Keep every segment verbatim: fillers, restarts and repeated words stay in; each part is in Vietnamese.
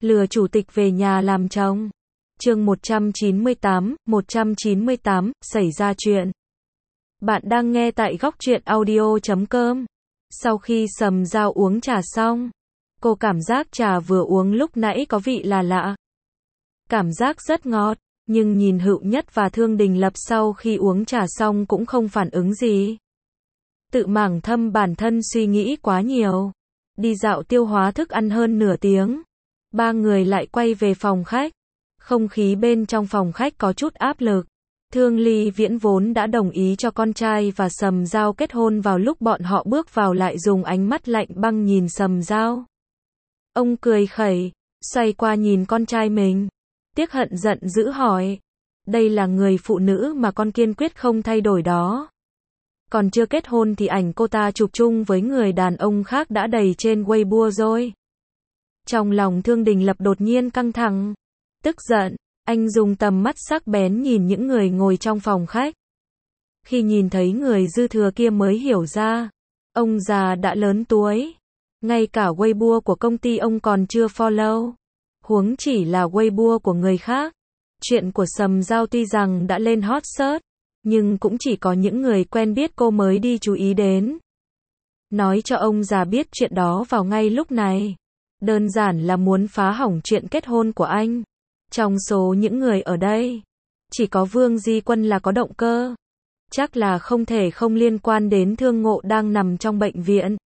Lừa chủ tịch về nhà làm chồng. Chương một trăm chín mươi tám, một trăm chín mươi tám, xảy ra chuyện. Bạn đang nghe tại góc truyện audio chấm com. Sau khi Sầm Dao uống trà xong, cô cảm giác trà vừa uống lúc nãy có vị là lạ. Cảm giác rất ngọt, nhưng nhìn Hựu Nhất và Thương Đình Lập sau khi uống trà xong cũng không phản ứng gì. Tự mảng thâm bản thân suy nghĩ quá nhiều. Đi dạo tiêu hóa thức ăn hơn nửa tiếng. Ba người lại quay về phòng khách. Không khí bên trong phòng khách có chút áp lực. Thương Ly Viễn vốn đã đồng ý cho con trai và Sầm Dao kết hôn vào lúc bọn họ bước vào lại dùng ánh mắt lạnh băng nhìn Sầm Dao. Ông cười khẩy, xoay qua nhìn con trai mình. Tiếc hận giận dữ hỏi. Đây là người phụ nữ mà con kiên quyết không thay đổi đó. Còn chưa kết hôn thì ảnh cô ta chụp chung với người đàn ông khác đã đầy trên Weibo rồi. Trong lòng Thương Đình Lập đột nhiên căng thẳng. Tức giận, anh dùng tầm mắt sắc bén nhìn những người ngồi trong phòng khách. Khi nhìn thấy người dư thừa kia mới hiểu ra. Ông già đã lớn tuổi. Ngay cả Weibo của công ty ông còn chưa follow. Huống chỉ là Weibo của người khác. Chuyện của Sầm Dao tuy rằng đã lên hot search, nhưng cũng chỉ có những người quen biết cô mới đi chú ý đến. Nói cho ông già biết chuyện đó vào ngay lúc này. Đơn giản là muốn phá hỏng chuyện kết hôn của anh. Trong số những người ở đây, chỉ có Vương Di Quân là có động cơ. Chắc là không thể không liên quan đến Thương Ngộ đang nằm trong bệnh viện.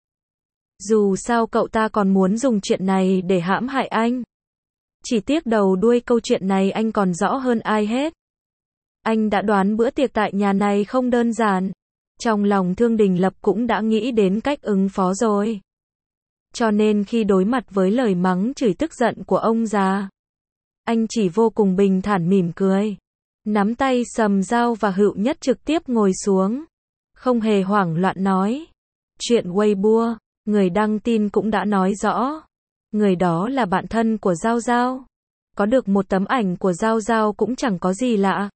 Dù sao cậu ta còn muốn dùng chuyện này để hãm hại anh. Chỉ tiếc đầu đuôi câu chuyện này anh còn rõ hơn ai hết. Anh đã đoán bữa tiệc tại nhà này không đơn giản. Trong lòng Thương Đình Lập cũng đã nghĩ đến cách ứng phó rồi. Cho nên khi đối mặt với lời mắng chửi tức giận của ông già, anh chỉ vô cùng bình thản mỉm cười. Nắm tay Sầm Dao và Hựu Nhất trực tiếp ngồi xuống. Không hề hoảng loạn nói. Chuyện Weibo, người đăng tin cũng đã nói rõ. Người đó là bạn thân của Giao Giao. Có được một tấm ảnh của Giao Giao cũng chẳng có gì lạ.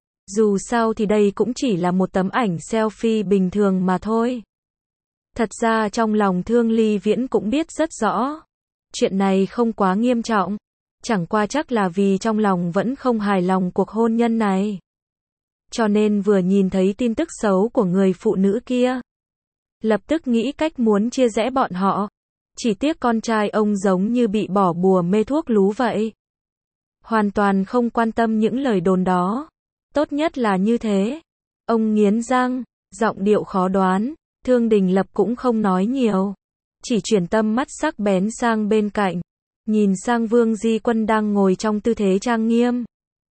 Dù sao thì đây cũng chỉ là một tấm ảnh selfie bình thường mà thôi. Thật ra trong lòng Thương Ly Viễn cũng biết rất rõ. Chuyện này không quá nghiêm trọng. Chẳng qua chắc là vì trong lòng vẫn không hài lòng cuộc hôn nhân này. Cho nên vừa nhìn thấy tin tức xấu của người phụ nữ kia, lập tức nghĩ cách muốn chia rẽ bọn họ. Chỉ tiếc con trai ông giống như bị bỏ bùa mê thuốc lú vậy. Hoàn toàn không quan tâm những lời đồn đó. Tốt nhất là như thế. Ông nghiến răng, giọng điệu khó đoán. Thương Đình Lập cũng không nói nhiều. Chỉ chuyển tâm mắt sắc bén sang bên cạnh. Nhìn sang Vương Di Quân đang ngồi trong tư thế trang nghiêm.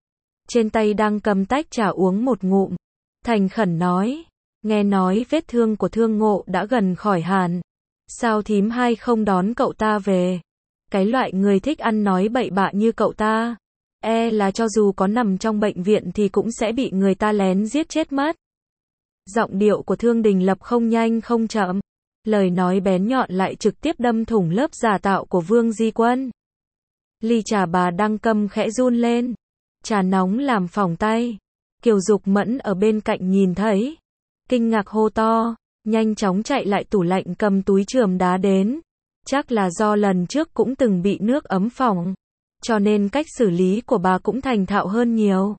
Trên tay đang cầm tách trà uống một ngụm. Thành khẩn nói. Nghe nói vết thương của Thương Ngộ đã gần khỏi hẳn. Sao thím hai không đón cậu ta về? Cái loại người thích ăn nói bậy bạ như cậu ta, e là cho dù có nằm trong bệnh viện thì cũng sẽ bị người ta lén giết chết mất. Giọng điệu của Thương Đình Lập không nhanh không chậm. Lời nói bén nhọn lại trực tiếp đâm thủng lớp giả tạo của Vương Di Quân. Ly trà bà Đăng Câm khẽ run lên. Trà nóng làm phỏng tay. Kiều Dục Mẫn ở bên cạnh nhìn thấy. Kinh ngạc hô to. Nhanh chóng chạy lại tủ lạnh cầm túi chườm đá đến. Chắc là do lần trước cũng từng bị nước ấm phỏng. Cho nên cách xử lý của bà cũng thành thạo hơn nhiều.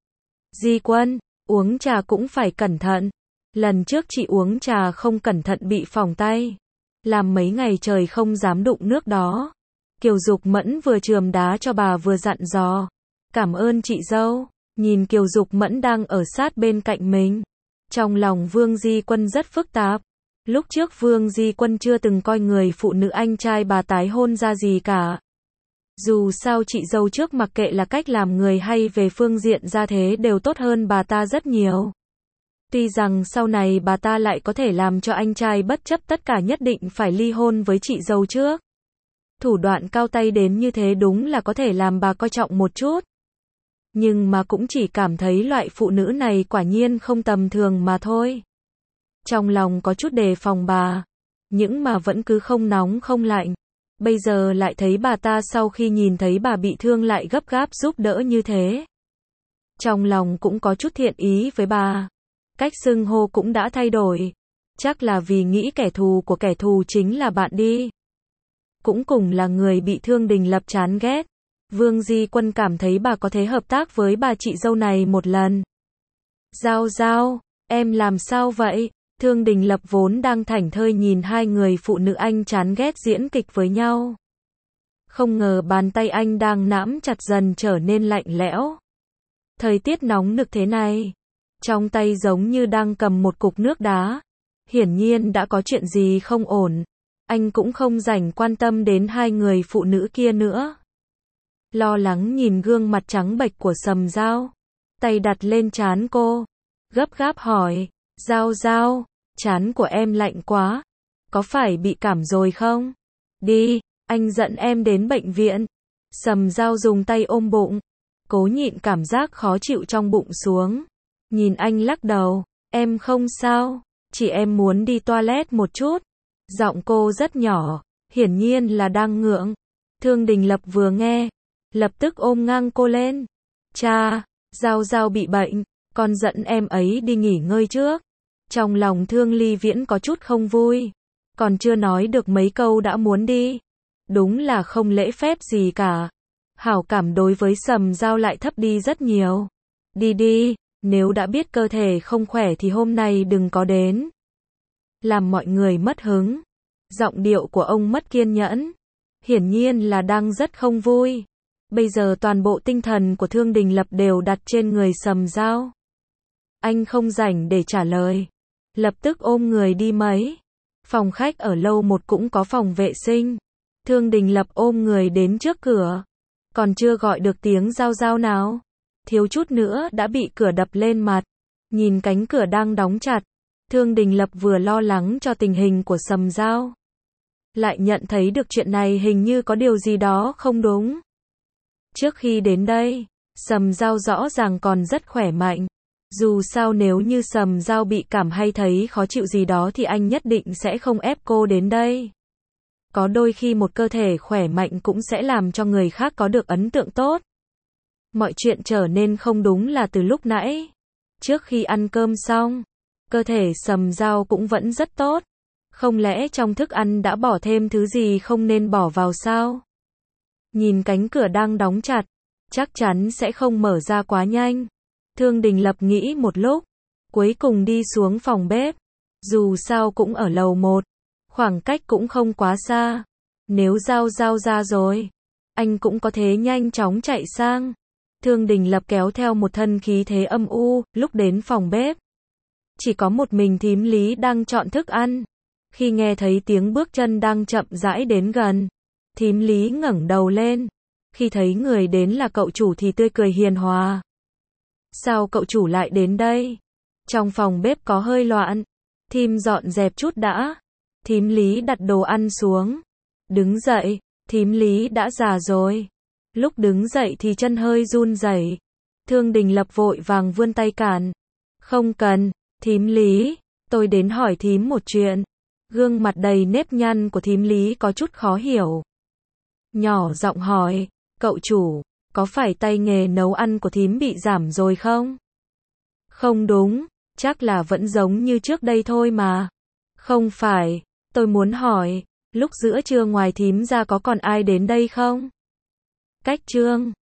Di Quân, uống trà cũng phải cẩn thận. Lần trước chị uống trà không cẩn thận bị phỏng tay. Làm mấy ngày trời không dám đụng nước đó. Kiều Dục Mẫn vừa chườm đá cho bà vừa dặn dò. Cảm ơn chị dâu. Nhìn Kiều Dục Mẫn đang ở sát bên cạnh mình. Trong lòng Vương Di Quân rất phức tạp. Lúc trước Vương Di Quân chưa từng coi người phụ nữ anh trai bà tái hôn ra gì cả. Dù sao chị dâu trước mặc kệ là cách làm người hay về phương diện gia thế đều tốt hơn bà ta rất nhiều. Tuy rằng sau này bà ta lại có thể làm cho anh trai bất chấp tất cả nhất định phải ly hôn với chị dâu trước. Thủ đoạn cao tay đến như thế đúng là có thể làm bà coi trọng một chút. Nhưng mà cũng chỉ cảm thấy loại phụ nữ này quả nhiên không tầm thường mà thôi. Trong lòng có chút đề phòng bà. Nhưng mà vẫn cứ không nóng không lạnh. Bây giờ lại thấy bà ta sau khi nhìn thấy bà bị thương lại gấp gáp giúp đỡ như thế. Trong lòng cũng có chút thiện ý với bà. Cách xưng hô cũng đã thay đổi. Chắc là vì nghĩ kẻ thù của kẻ thù chính là bạn đi. cũng cùng là người bị Thương Đình Lập chán ghét. Vương Di Quân cảm thấy bà có thể hợp tác với bà chị dâu này một lần. Giao Giao, em làm sao vậy? Thương Đình Lập vốn đang thảnh thơi nhìn hai người phụ nữ anh chán ghét diễn kịch với nhau. Không ngờ bàn tay anh đang nắm chặt dần trở nên lạnh lẽo. Thời tiết nóng nực thế này, trong tay giống như đang cầm một cục nước đá. Hiển nhiên đã có chuyện gì không ổn. Anh cũng không rảnh quan tâm đến hai người phụ nữ kia nữa. Lo lắng nhìn gương mặt trắng bệch của Sầm Giao, tay đặt lên trán cô, gấp gáp hỏi, Giao Giao, trán của em lạnh quá, có phải bị cảm rồi không? Đi, anh dẫn em đến bệnh viện. Sầm Giao dùng tay ôm bụng, cố nhịn cảm giác khó chịu trong bụng xuống. Nhìn anh lắc đầu, em không sao, chỉ em muốn đi toilet một chút. Giọng cô rất nhỏ, hiển nhiên là đang ngượng. Thương Đình Lập vừa nghe, lập tức ôm ngang cô lên. Cha, Giao Giao bị bệnh, con dẫn em ấy đi nghỉ ngơi trước. Trong lòng Thương Ly Viễn có chút không vui, còn chưa nói được mấy câu đã muốn đi. Đúng là không lễ phép gì cả. Hảo cảm đối với Sầm Giao lại thấp đi rất nhiều. Đi đi, nếu đã biết cơ thể không khỏe thì hôm nay đừng có đến. Làm mọi người mất hứng. Giọng điệu của ông mất kiên nhẫn. Hiển nhiên là đang rất không vui. Bây giờ toàn bộ tinh thần của Thương Đình Lập đều đặt trên người Sầm Giao. Anh không rảnh để trả lời. Lập tức ôm người đi mấy. Phòng khách ở lầu một cũng có phòng vệ sinh. Thương Đình Lập ôm người đến trước cửa. Còn chưa gọi được tiếng Giao Giao nào. Thiếu chút nữa đã bị cửa đập lên mặt. Nhìn cánh cửa đang đóng chặt. Thương Đình Lập vừa lo lắng cho tình hình của Sầm Giao, lại nhận thấy được chuyện này hình như có điều gì đó không đúng. Trước khi đến đây, Sầm Giao rõ ràng còn rất khỏe mạnh. Dù sao nếu như Sầm Giao bị cảm hay thấy khó chịu gì đó thì anh nhất định sẽ không ép cô đến đây. Có đôi khi một cơ thể khỏe mạnh cũng sẽ làm cho người khác có được ấn tượng tốt. Mọi chuyện trở nên không đúng là từ lúc nãy. Trước khi ăn cơm xong, cơ thể Sầm Giao cũng vẫn rất tốt. Không lẽ trong thức ăn đã bỏ thêm thứ gì không nên bỏ vào sao? Nhìn cánh cửa đang đóng chặt, chắc chắn sẽ không mở ra quá nhanh. Thương Đình Lập nghĩ một lúc, cuối cùng đi xuống phòng bếp. Dù sao cũng ở lầu một, khoảng cách cũng không quá xa. Nếu Giao Giao ra rồi, anh cũng có thể nhanh chóng chạy sang. Thương Đình Lập kéo theo một thân khí thế âm u, lúc đến phòng bếp. Chỉ có một mình thím Lý đang chọn thức ăn. Khi nghe thấy tiếng bước chân đang chậm rãi đến gần, thím Lý ngẩng đầu lên. Khi thấy người đến là cậu chủ thì tươi cười hiền hòa. Sao cậu chủ lại đến đây? Trong phòng bếp có hơi loạn. Thím dọn dẹp chút đã. Thím Lý đặt đồ ăn xuống. Đứng dậy, thím Lý đã già rồi. Lúc đứng dậy thì chân hơi run rẩy. Thương Đình Lập vội vàng vươn tay cản. Không cần, thím Lý, tôi đến hỏi thím một chuyện. Gương mặt đầy nếp nhăn của thím Lý có chút khó hiểu. Nhỏ giọng hỏi, cậu chủ, có phải tay nghề nấu ăn của thím bị giảm rồi không? Không đúng, chắc là vẫn giống như trước đây thôi mà. Không phải, tôi muốn hỏi, lúc giữa trưa ngoài thím ra có còn ai đến đây không? Cách Trương